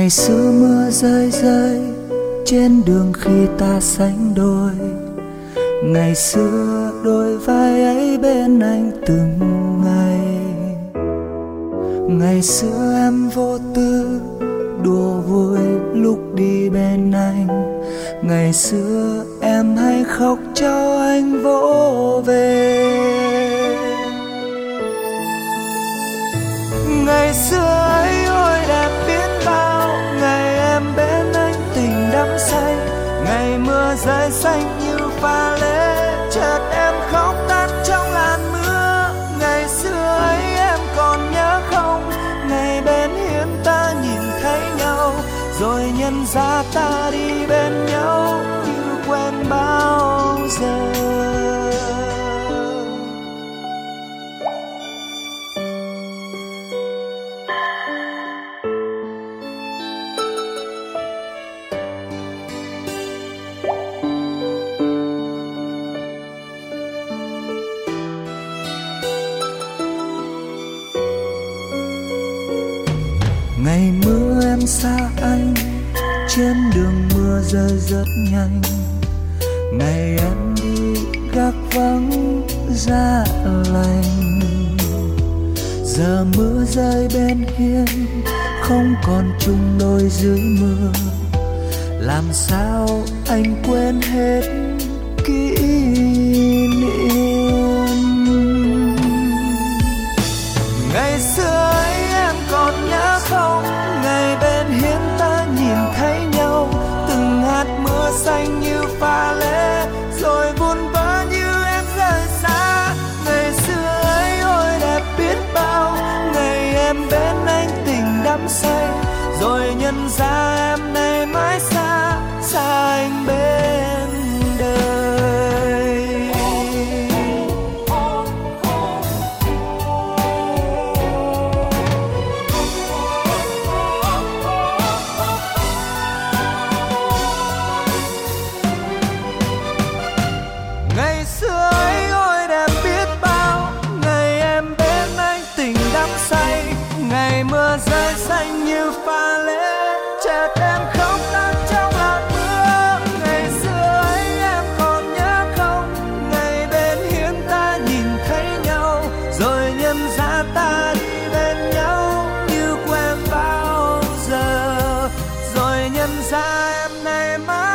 Ngày xưa mưa rơi rơi trên đường khi ta sánh đôi. Ngày xưa đôi vai ấy bên anh từng ngày. Ngày xưa em vô tư đùa vui lúc đi bên anh. Ngày xưa em hay khóc cho anh vỗ về. Ngày xưa ấy ôi đẹp biết bao, ngày em bên anh tình đắm say. Ngày mưa rơi xanh như pha lê, chợt em khóc tắt trong làn mưa. Ngày xưa ấy em còn nhớ không, ngày bên hiên ta nhìn thấy nhau, rồi nhận ra ta đi bên nhau như quen bao giờ. Ngày mưa em xa anh, trên đường mưa rơi rất nhanh. Ngày em đi gác vắng giá lạnh. Giờ mưa rơi bên hiên, không còn chung đôi dưới mưa. Làm sao anh quên hết kỷ niệm. Ngày xưa ấy em còn nhớ không, ngày bên hiên ta nhìn thấy nhau. Từng hạt mưa xanh như pha lê, rồi vun vỡ như em rời xa. Ngày xưa ấy ôi đẹp biết bao, ngày em bên anh tình đắm say. Rồi nhận ra em nay mãi xa, xa anh bên đời. Ngày xưa ấy ôi đẹp biết bao, ngày em bên anh tình đắm say. Ngày mưa rơi xanh như pha lê, chợt em khóc tắt trong làn mưa. Ngày xưa ấy em còn nhớ không, ngày bên hiên ta nhìn thấy nhau, rồi nhận ra ta đi bên nhau như quen bao giờ. Rồi nhận ra em này mãi